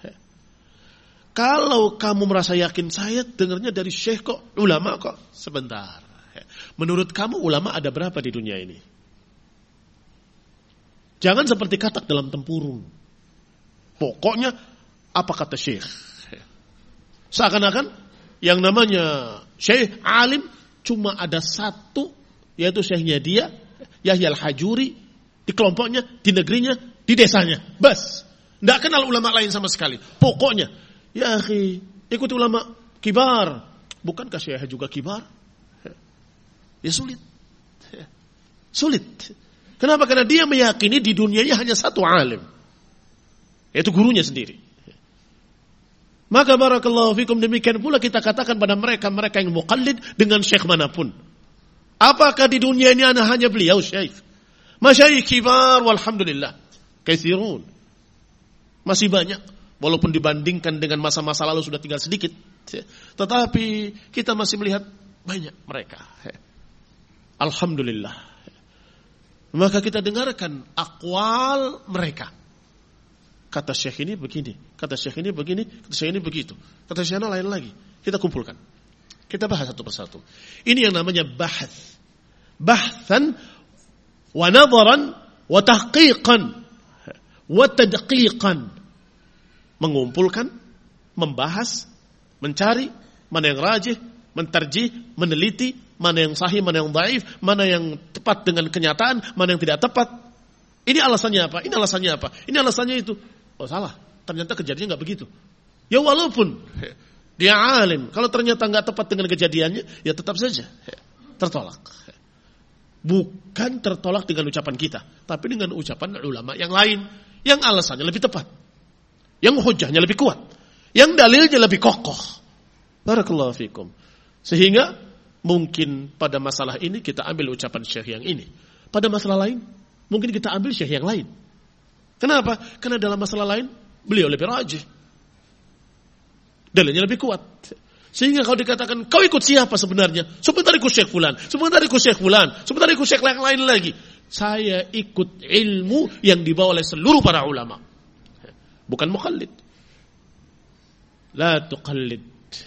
Kalau kamu merasa yakin, saya dengarnya dari Syekh kok, ulama kok, sebentar. Menurut kamu ulama ada berapa di dunia ini? Jangan seperti katak dalam tempurung. Pokoknya apa kata Syekh? Seakan-akan yang namanya Syekh alim cuma ada satu, yaitu Syekhnya dia, Yahya Al-Hajuri, di kelompoknya, di negerinya, di desanya. Bas. Tidak kenal ulama lain sama sekali. Pokoknya, ya akhi, ikuti ulama kibar. Bukankah Syekh juga kibar? Ya sulit. Sulit. Kenapa? Karena dia meyakini di dunianya hanya satu alim, yaitu gurunya sendiri. Maka barakallahu fikum, demikian pula kita katakan pada mereka yang muqallid dengan syekh manapun. Apakah di dunia ini hanya beliau syekh? Masyayikh kibar walhamdulillah katsirun. Masih banyak, walaupun dibandingkan dengan masa-masa lalu sudah tinggal sedikit. Tetapi kita masih melihat banyak mereka. Alhamdulillah. Maka kita dengarkan aqwal mereka. kata syekh ini begini, kata syekh ini begini, kata syekh ini begitu, kata syekh lain lagi. Kita kumpulkan. Kita bahas satu persatu. Ini yang namanya bahats. Bahtsan wa nadharan wa tahqiqan wa tadqiqan. Mengumpulkan, membahas, mencari mana yang rajih, mentarjih, meneliti mana yang sahih, mana yang dhaif, mana yang tepat dengan kenyataan, mana yang tidak tepat. Ini alasannya apa? Ini alasannya apa? Ini alasannya itu. Oh salah, ternyata kejadiannya nggak begitu. Ya walaupun dia alim, kalau ternyata nggak tepat dengan kejadiannya, ya tetap saja tertolak. Bukan tertolak dengan ucapan kita, tapi dengan ucapan ulama yang lain, yang alasannya lebih tepat, yang hujahnya lebih kuat, yang dalilnya lebih kokoh. Barakallahu fikum. Sehingga mungkin pada masalah ini kita ambil ucapan syekh yang ini, pada masalah lain mungkin kita ambil syekh yang lain. Kenapa? Karena dalam masalah lain beliau lebih rajih, dalilnya lebih kuat. Sehingga kalau dikatakan kau ikut siapa sebenarnya? Sebentar ikut syekh fulan, sebentar ikut syekh fulan, sebentar ikut syekh yang lain lagi. Saya ikut ilmu yang dibawa oleh seluruh para ulama. Bukan muqallid. La tuqallid.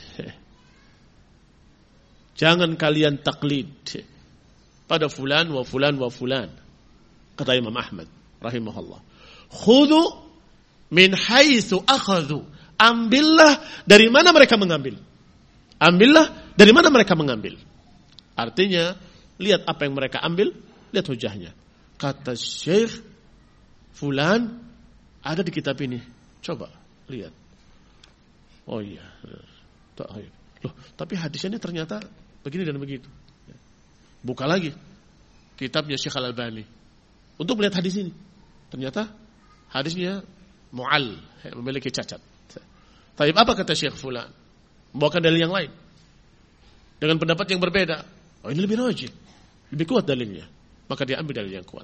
Jangan kalian taklid pada fulan wa fulan wa fulan. Kata Imam Ahmad rahimahullah. Khudhu min haitsu akhadhu. Ambillah dari mana mereka mengambil. Ambillah dari mana mereka mengambil. Artinya, lihat apa yang mereka ambil, lihat hujahnya. Kata Syekh fulan ada di kitab ini. Coba lihat. Oh iya. Loh, tapi hadisnya ini ternyata begini dan begitu. Buka lagi kitabnya Syekh Al-Albani untuk melihat hadis ini. Ternyata hadisnya mu'al, memiliki cacat. Tapi apa kata Syekh fulan? Membawakan dalil yang lain dengan pendapat yang berbeda. Oh ini lebih rajih, lebih kuat dalilnya. Maka dia ambil dalil yang kuat.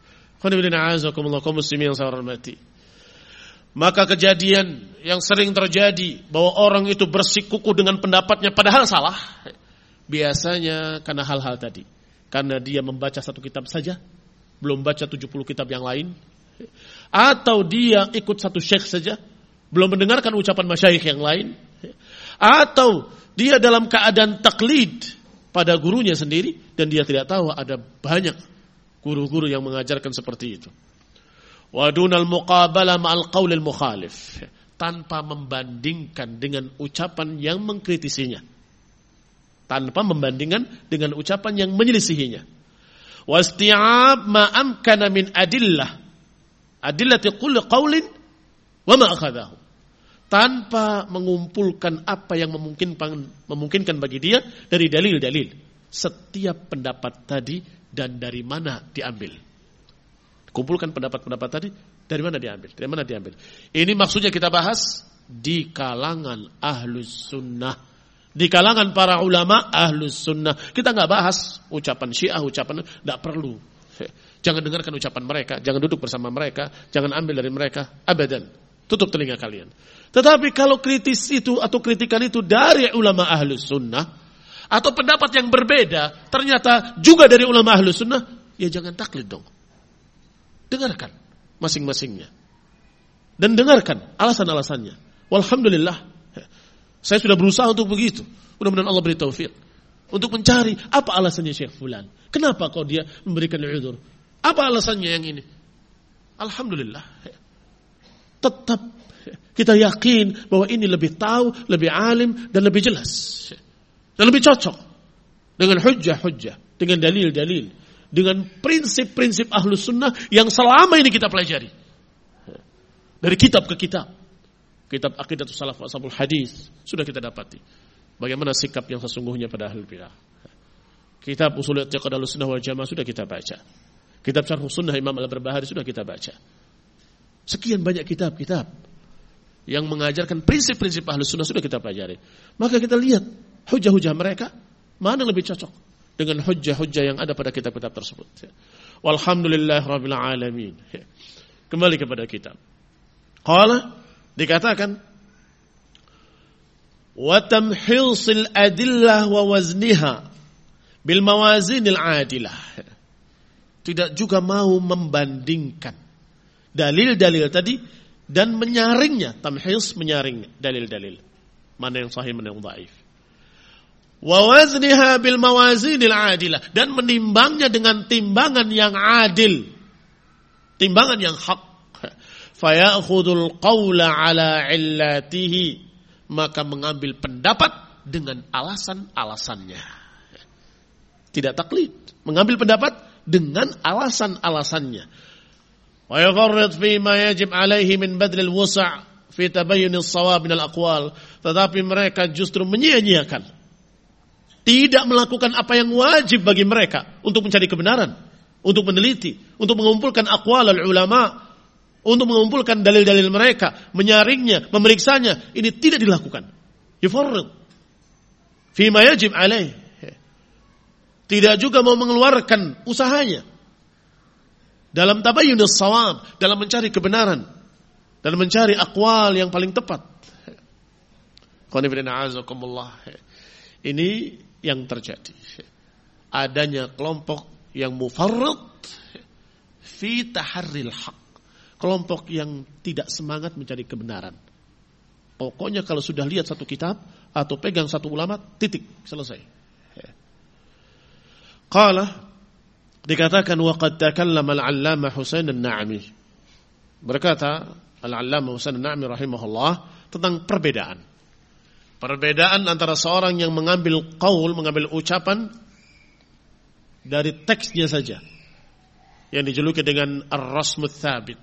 Muslimin yang saya hormati. Maka kejadian yang sering terjadi bahwa orang itu bersikukuh dengan pendapatnya padahal salah, biasanya karena hal-hal tadi. Karena dia membaca satu kitab saja, belum baca 70 kitab yang lain. Atau dia ikut satu syekh saja, belum mendengarkan ucapan masyayikh yang lain. Atau dia dalam keadaan taklid pada gurunya sendiri dan dia tidak tahu ada banyak guru-guru yang mengajarkan seperti itu. Wa dunal muqabalah ma'al qaulil mukhalif, tanpa membandingkan dengan ucapan yang mengkritisinya, tanpa membandingkan dengan ucapan yang menyelisihinya. Wasti'ab ma amkana min adillati kulli qaulin wa ma akhadahu, tanpa mengumpulkan apa yang memungkinkan bagi dia dari dalil-dalil setiap pendapat tadi dan dari mana diambil. Kumpulkan pendapat-pendapat tadi dari mana diambil? Dari mana diambil? Ini maksudnya kita bahas di kalangan ahlus sunnah, di kalangan para ulama ahlus sunnah. Kita nggak bahas ucapan Syiah, ucapan nggak perlu. Jangan dengarkan ucapan mereka, jangan duduk bersama mereka, jangan ambil dari mereka, abadan. Tutup telinga kalian. Tetapi kalau kritis itu atau kritikan itu dari ulama ahlus sunnah atau pendapat yang berbeda ternyata juga dari ulama ahlus sunnah, ya jangan taklid dong. Dengarkan masing-masingnya dan dengarkan alasan-alasannya. Walhamdulillah, saya sudah berusaha untuk begitu. Mudah-mudahan Allah beri taufik untuk mencari apa alasannya Syekh Fulan. Kenapa kok dia memberikan udzur? Apa alasannya yang ini? Alhamdulillah, tetap kita yakin bahwa ini lebih tahu, lebih alim dan lebih jelas dan lebih cocok dengan hujjah-hujjah, dengan dalil-dalil, dengan prinsip-prinsip ahlus sunnah yang selama ini kita pelajari dari kitab ke kitab. Kitab Aqidatus Salaf wa Ashabul Hadis sudah kita dapati bagaimana sikap yang sesungguhnya pada ahlul bidah. Kitab Ushul I'tiqad Ahlus Sunnah wal Jamaah sudah kita baca. Kitab Syarh Sunnah Imam Al-Barbahari sudah kita baca. Sekian banyak kitab-kitab yang mengajarkan prinsip-prinsip ahlus sunnah sudah kita pelajari. Maka kita lihat hujah-hujah mereka mana lebih cocok dengan hujah-hujah yang ada pada kitab-kitab tersebut. Walhamdulillah rabbil alamin. Kembali kepada kitab. Qala, dikatakan wa tamhisil adillah wa wazniha bil mawazinil adilah. Tidak juga mau membandingkan dalil-dalil tadi dan menyaringnya, tamhis menyaring dalil-dalil mana yang sahih mana yang dhaif. Wa wazniha bil mawazinil adilah, dan menimbangnya dengan timbangan yang adil, timbangan yang hak. Fayakhudul qawla ala illatihi, maka mengambil pendapat dengan alasan-alasannya. Tidak taklid, mengambil pendapat dengan alasan-alasannya. Wa yufarrid fi ma yajib alaihi min badlil wusa' fi tabayyunis shawab min al-aqwal, tetapi mereka justru menyia-nyiakan, tidak melakukan apa yang wajib bagi mereka untuk mencari kebenaran, untuk meneliti, untuk mengumpulkan aqwal al-ulama, untuk mengumpulkan dalil-dalil mereka, menyaringnya, memeriksanya. Ini tidak dilakukan. Yufarrid fima yajib alaih. Tidak juga mau mengeluarkan usahanya dalam tabayyunus shawab, dalam mencari kebenaran, dalam mencari aqwal yang paling tepat. Ini yang terjadi. Adanya kelompok yang mufarrid fi taharril haq, kelompok yang tidak semangat mencari kebenaran. Pokoknya kalau sudah lihat satu kitab atau pegang satu ulama, titik, selesai. Qala, dikatakan waqad takallama al-'allamah Husain an-Na'mi. Berkata al-'allamah Husain an-Na'mi rahimahullah tentang perbedaan antara seorang yang mengambil qaul, mengambil ucapan dari teksnya saja, yang dijuluki dengan ar-rasmut tsabit,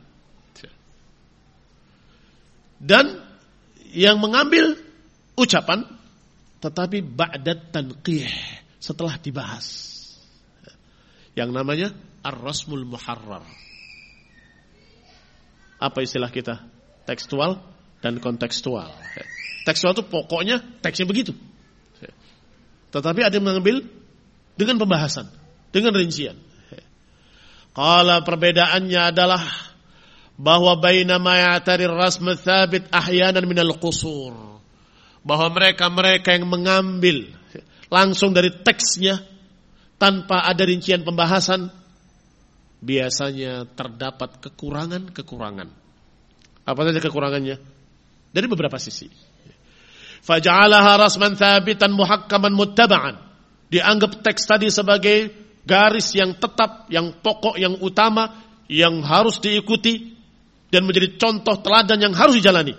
dan yang mengambil ucapan tetapi ba'da tanqih, setelah dibahas, yang namanya ar-rasmul muharrar. Apa istilah kita? Tekstual dan kontekstual. Tekstual itu pokoknya teksnya begitu, tetapi ada yang mengambil dengan pembahasan, dengan rincian. Qala, perbedaannya adalah bahwa bainama ya'tari ar-rasm tsabit ahyanan minal qusur, bahwa mereka yang mengambil langsung dari teksnya tanpa ada rincian pembahasan, biasanya terdapat kekurangan-kekurangan. Apa saja kekurangannya? Dari beberapa sisi. Faja'alaha rasman thabitan muhakkaman muttaba'an, dianggap teks tadi sebagai garis yang tetap, yang pokok, yang utama, yang harus diikuti dan menjadi contoh teladan yang harus dijalani.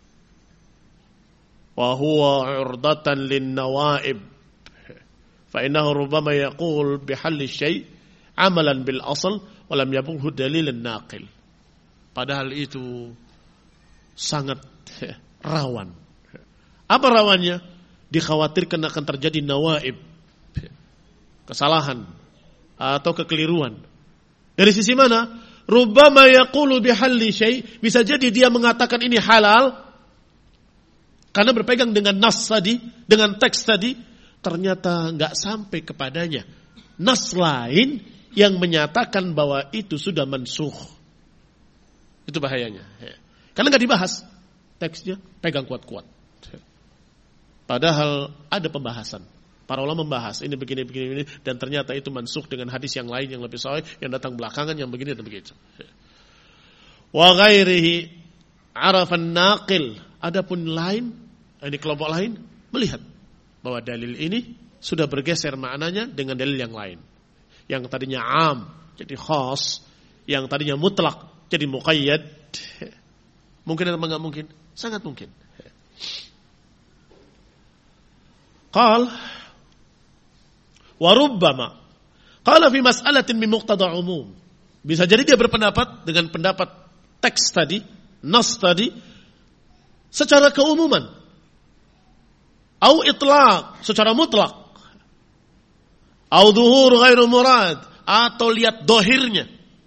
Wa huwa 'urdatan lin-nawaib, فإنه ربما يقول بحل الشيء عملا بالأصل ولم يبلغه دليل الناقل. Padahal itu sangat rawan. Apa rawannya? Dikhawatirkan akan terjadi nawaib, kesalahan atau kekeliruan. Dari sisi mana? Rubbama yaqulu bihalli syai', bisa jadi dia mengatakan ini halal karena berpegang dengan nas tadi, dengan teks tadi. Ternyata enggak sampai kepadanya nas lain yang menyatakan bahwa itu sudah mansukh. Itu bahayanya. Karena enggak dibahas teksnya, pegang kuat-kuat. Padahal ada pembahasan. Para ulama membahas ini begini dan ternyata itu mansukh dengan hadis yang lain yang lebih sahih yang datang belakangan yang begini dan begitu. Wa ghairihi arafan naqil, adapun lain, ini kelompok lain melihat bahwa dalil ini sudah bergeser maknanya dengan dalil yang lain. Yang tadinya am jadi khas, yang tadinya mutlak jadi muqayyad. Mungkin atau enggak mungkin? Sangat mungkin. Qal wa rubbama qala fi mas'alatin min muqtada umum. Bisa jadi dia berpendapat dengan pendapat teks tadi, nas tadi secara keumuman. Au itlaq, secara mutlak. Au dhuhur ghairu murad, atau lihat dohirnya.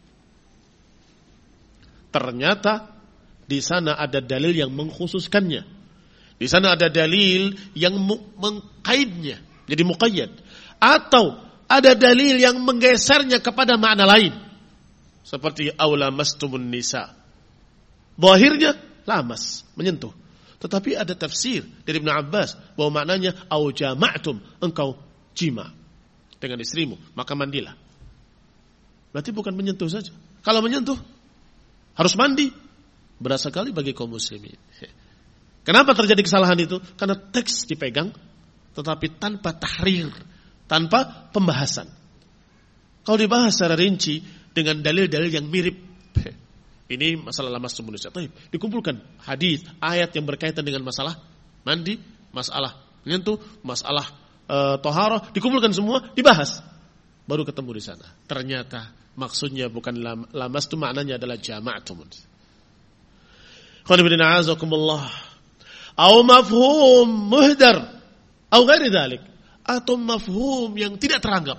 Ternyata di sana ada dalil yang mengkhususkannya. Di sana ada dalil yang mengkaidnya, jadi muqayyad. Atau ada dalil yang menggesernya kepada makna lain. Seperti aula mastumun nisa. Dohirnya lamas, menyentuh. Tetapi ada tafsir dari Ibn Abbas bahwa maknanya au jama'tum, engkau jima dengan istrimu, maka mandilah. Berarti bukan menyentuh saja. Kalau menyentuh harus mandi. Berat sekali bagi kaum muslimin. Kenapa terjadi kesalahan itu? Karena teks dipegang, tetapi tanpa tahrir, tanpa pembahasan. Kalau dibahas secara rinci dengan dalil-dalil yang mirip, ini masalah lamas Indonesia. Dikumpulkan hadis, ayat yang berkaitan dengan masalah mandi, masalah menyentuh, masalah toharoh, dikumpulkan semua, dibahas. Baru ketemu di sana. Ternyata maksudnya bukan lamas, itu maknanya adalah jama'tum. Qanibidina azakumullah. Au mafhum muhdar, au ghairi dhalik, atau mafhum yang tidak teranggap.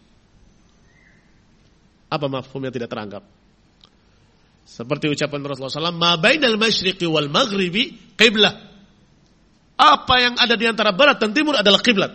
Apa mafhum yang tidak teranggap? Seperti ucapan Rasulullah SAW, ma bainal masyriqi wal maghribi qiblah. Apa yang ada di antara barat dan timur adalah kiblat.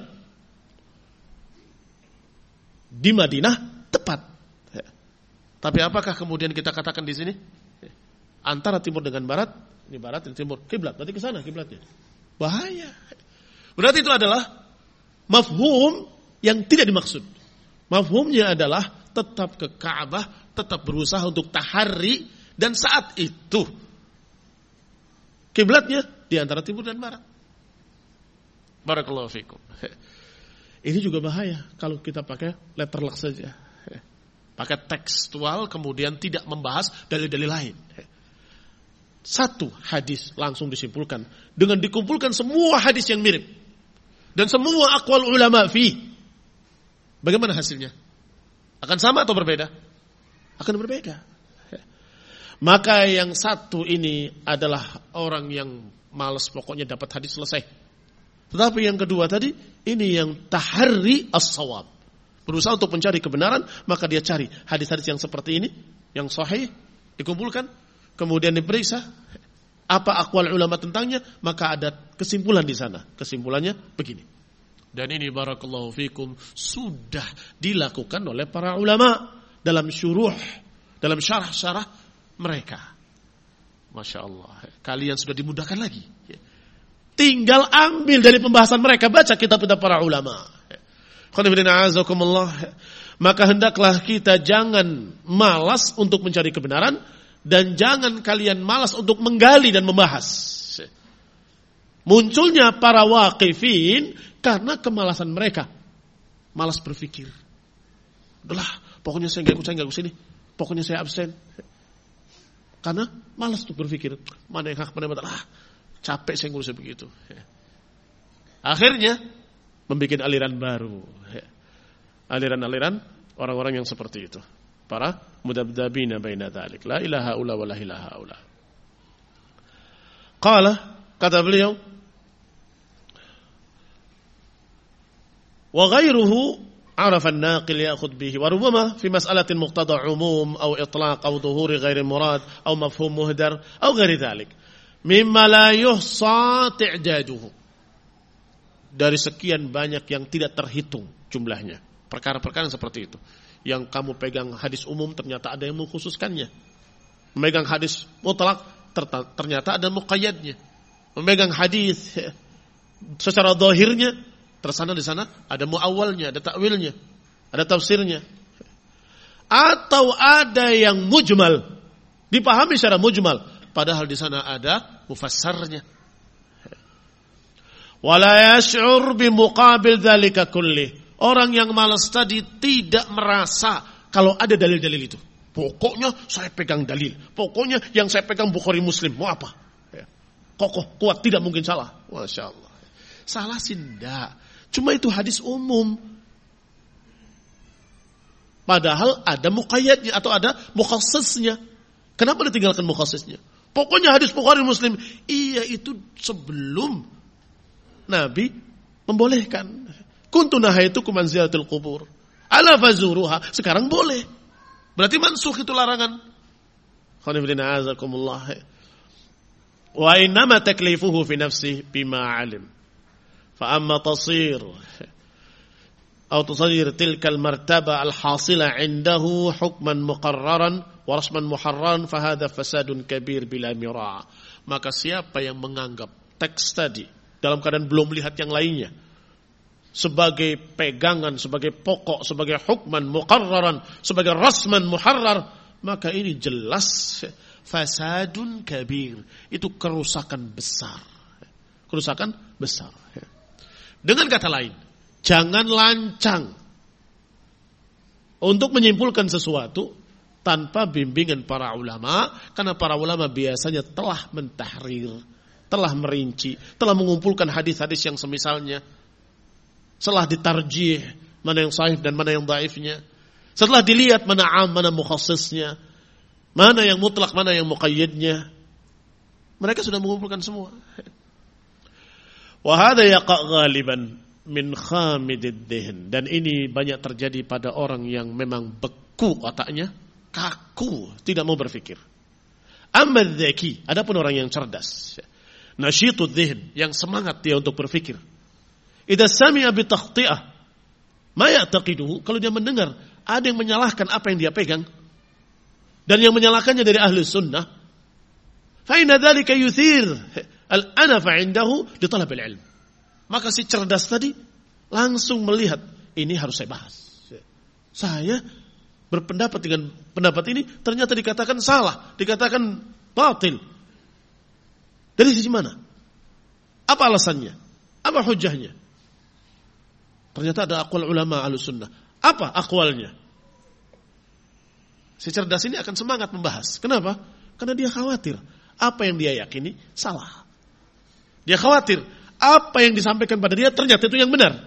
Di Madinah tepat. Tapi apakah kemudian kita katakan di sini antara timur dengan barat, ini barat dan timur, kiblat, berarti ke sana kiblatnya. Bahaya. Berarti itu adalah mafhum yang tidak dimaksud. Mafhumnya adalah tetap ke Ka'bah, tetap berusaha untuk tahari, dan saat itu kiblatnya di antara timur dan barat. Barakallahu fikum. Ini juga bahaya kalau kita pakai letterlock saja. Pakai tekstual kemudian tidak membahas dalil-dalil lain. Satu hadis langsung disimpulkan dengan dikumpulkan semua hadis yang mirip dan semua aqwal ulama fi. Bagaimana hasilnya? Akan sama atau berbeda? Akan berbeda. Maka yang satu ini adalah orang yang malas pokoknya dapat hadis selesai. Tetapi yang kedua tadi, ini yang tahari as-shawab. Berusaha untuk mencari kebenaran, maka dia cari hadis-hadis yang seperti ini, yang sahih, dikumpulkan, kemudian diperiksa, apa aqwal ulama tentangnya, maka ada kesimpulan di sana. Kesimpulannya begini. Dan ini barakallahu fikum sudah dilakukan oleh para ulama dalam syuruh, dalam syarah-syarah mereka. Masya Allah, kalian sudah dimudahkan lagi. Tinggal ambil dari pembahasan mereka, baca kitab-kitab para ulama. Maka hendaklah kita jangan malas untuk mencari kebenaran, dan jangan kalian malas untuk menggali dan membahas. Munculnya para waqifin karena kemalasan mereka. Malas berpikir. Udahlah, pokoknya saya nggak ikut sini. Pokoknya saya absen. Karena malas untuk berpikir. Mana yang hak, mana yang batal. Capek saya ngurusnya begitu. Akhirnya membuat aliran baru. Aliran-aliran orang-orang yang seperti itu. Para mudabdabina baina dzalik. La ilaha illa wa la ilaha illa. Qala, kata beliau, wa ghairuhu arafa an-naqil ya'khudh bihi wa rubbama fi mas'alatin muqtada umum aw itlaq aw dhuhuri ghairi murad aw mafhum muhdar aw ghairi dhalik mimma la yuhsa ta'daduhu. Dari sekian banyak yang tidak terhitung jumlahnya. Perkara-perkara seperti itu. Yang kamu pegang hadis umum ternyata ada yang mengkhususkannya. Memegang hadis mutlak ternyata ada muqayyadnya. Memegang hadis secara zahirnya tersana di sana ada muawwalnya, ada takwilnya, ada tafsirnya. Atau ada yang mujmal, dipahami secara mujmal, padahal di sana ada mufassarnya. Wala yash'ur bi muqabil dzalika kulli. Orang yang malas tadi tidak merasa kalau ada dalil-dalil itu. Pokoknya saya pegang dalil. Pokoknya yang saya pegang Bukhari Muslim. Mau apa? Kokoh, kuat, tidak mungkin salah. Masya Allah. Salah sih enggak. Cuma itu hadis umum. Padahal ada muqayyadnya atau ada mukhassisnya. Kenapa ditinggalkan mukhassisnya? Pokoknya hadis Bukhari Muslim. Iya, itu sebelum Nabi membolehkan. Kuntu nahaitukum an ziyaratil qubur. Ala fazuruha. Sekarang boleh. Berarti mansukh itu larangan. Khonibidina azakumullah. Wa innama taklifuhu fi nafsihi bima alim. Fa amma tasir atau tusayir tilkal martaba al-hasila indahu hukman muqarraran wa rasman muharraran fa hadha fasadun kabir bila mira'. Maka siapa yang menganggap teks tadi dalam keadaan belum melihat yang lainnya sebagai pegangan, sebagai pokok, sebagai hukman muqarraran, sebagai rasman muharrar, maka ini jelas fasadun kabir. Itu kerusakan besar. Kerusakan besar. Dengan kata lain, jangan lancang untuk menyimpulkan sesuatu tanpa bimbingan para ulama, karena para ulama biasanya telah mentahrir, telah merinci, telah mengumpulkan hadis-hadis yang semisalnya, setelah ditarjih mana yang sahih dan mana yang dhaifnya, setelah dilihat mana am, mana mukhassisnya, mana yang mutlak, mana yang muqayyadnya, mereka sudah mengumpulkan semua. Wa hadha yaqa' ghaliban min khamidid dhihn, dan ini banyak terjadi pada orang yang memang beku otaknya, kaku, tidak mau berpikir. Amma dzaki, adapun orang yang cerdas, nasyitud dhihn, yang semangat dia untuk berpikir. Idza sami'a bi takhti'ah ma ya'taqiduhu, kalau dia mendengar ada yang menyalahkan apa yang dia pegang dan yang menyalahkannya dari ahli sunnah, fa inna dzalika yuthir al-anafa 'indahu li talab al-'ilm. Maka si cerdas tadi langsung melihat, ini harus saya bahas. Saya berpendapat dengan pendapat ini, ternyata dikatakan salah, dikatakan batil. Dari sisi mana? Apa alasannya? Apa hujahnya? Ternyata ada aqwal ulama Ahlussunnah. Apa aqwalnya? Si cerdas ini akan semangat membahas. Kenapa? Karena dia khawatir apa yang dia yakini salah. Dia khawatir apa yang disampaikan pada dia ternyata itu yang benar.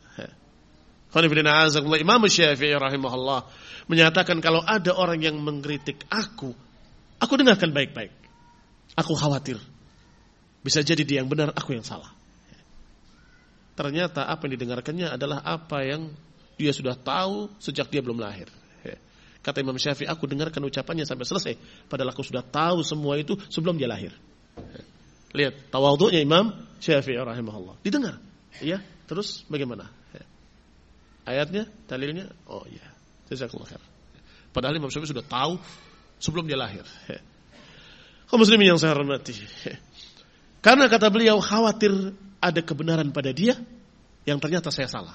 Imam Syafi'i rahimahullah menyatakan, kalau ada orang yang mengkritik aku dengarkan baik-baik. Aku khawatir bisa jadi dia yang benar, aku yang salah. Ternyata apa yang didengarkannya adalah apa yang dia sudah tahu sejak dia belum lahir. Kata Imam Syafi'i, aku dengarkan ucapannya sampai selesai, padahal aku sudah tahu semua itu sebelum dia lahir. Lihat tawadhu'nya Imam Syafi'i rahimahullah. Didengar. Ya, terus bagaimana? Ayatnya, dalilnya, oh iya, jazakallahu khair. Padahal Imam Syafi'i sudah tahu sebelum dia lahir. Kaum muslimin yang saya hormati, karena kata beliau khawatir ada kebenaran pada dia yang ternyata saya salah.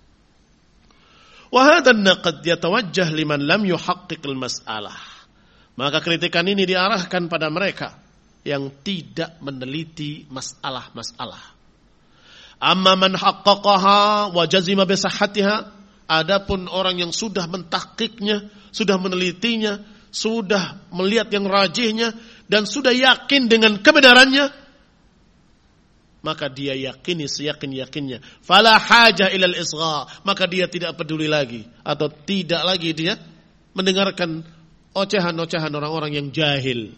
Wa hadha an-naqd yatawajjah liman lam yuhaqqiq al-mas'alah. Maka kritikan ini diarahkan pada mereka yang tidak meneliti masalah-masalah. Amma man haqqaqaha wa jazima bi sihhatiha, adapun orang yang sudah mentahqiqnya, sudah menelitinya, sudah melihat yang rajihnya dan sudah yakin dengan kebenarannya, maka dia yakini seyakin-yakinnya. Fala haja ilal isgha, maka dia tidak peduli lagi atau tidak lagi dia mendengarkan ocehan-ocehan orang-orang yang jahil.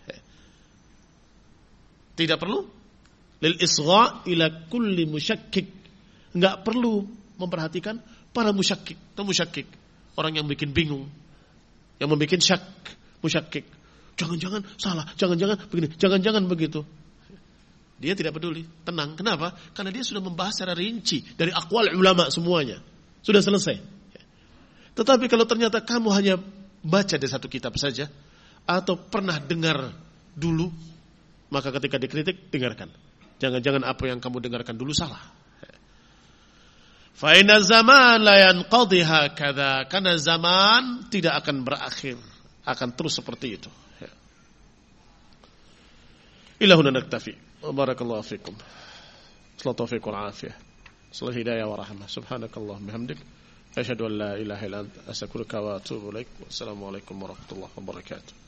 Tidak perlu lil isgha ila kulli musyakkik, enggak perlu memperhatikan para musyakkik, orang yang bikin bingung, yang membuat syak, musyakkik. Jangan-jangan salah, jangan-jangan begini, jangan-jangan begitu. Dia tidak peduli, tenang. Kenapa? Karena dia sudah membahas secara rinci dari aqwal ulama semuanya. Sudah selesai. Tetapi kalau ternyata kamu hanya baca di satu kitab saja atau pernah dengar dulu, maka ketika dikritik, dengarkan. Jangan-jangan apa yang kamu dengarkan dulu salah. Fa inna zaman la yanqadhi hakadha, karena zaman tidak akan berakhir, akan terus seperti itu. Ilahuna naktafi. Barakallahu fikum. Sallallahu taufiq wal afiyah. Sallallahu hidayah wa rahmah. Subhanakallah bihamdik. Asyhadu an la ilaha illa anta astaghfiruka wa atubu ilaik. Wassalamu alaikum warahmatullahi wabarakatuh.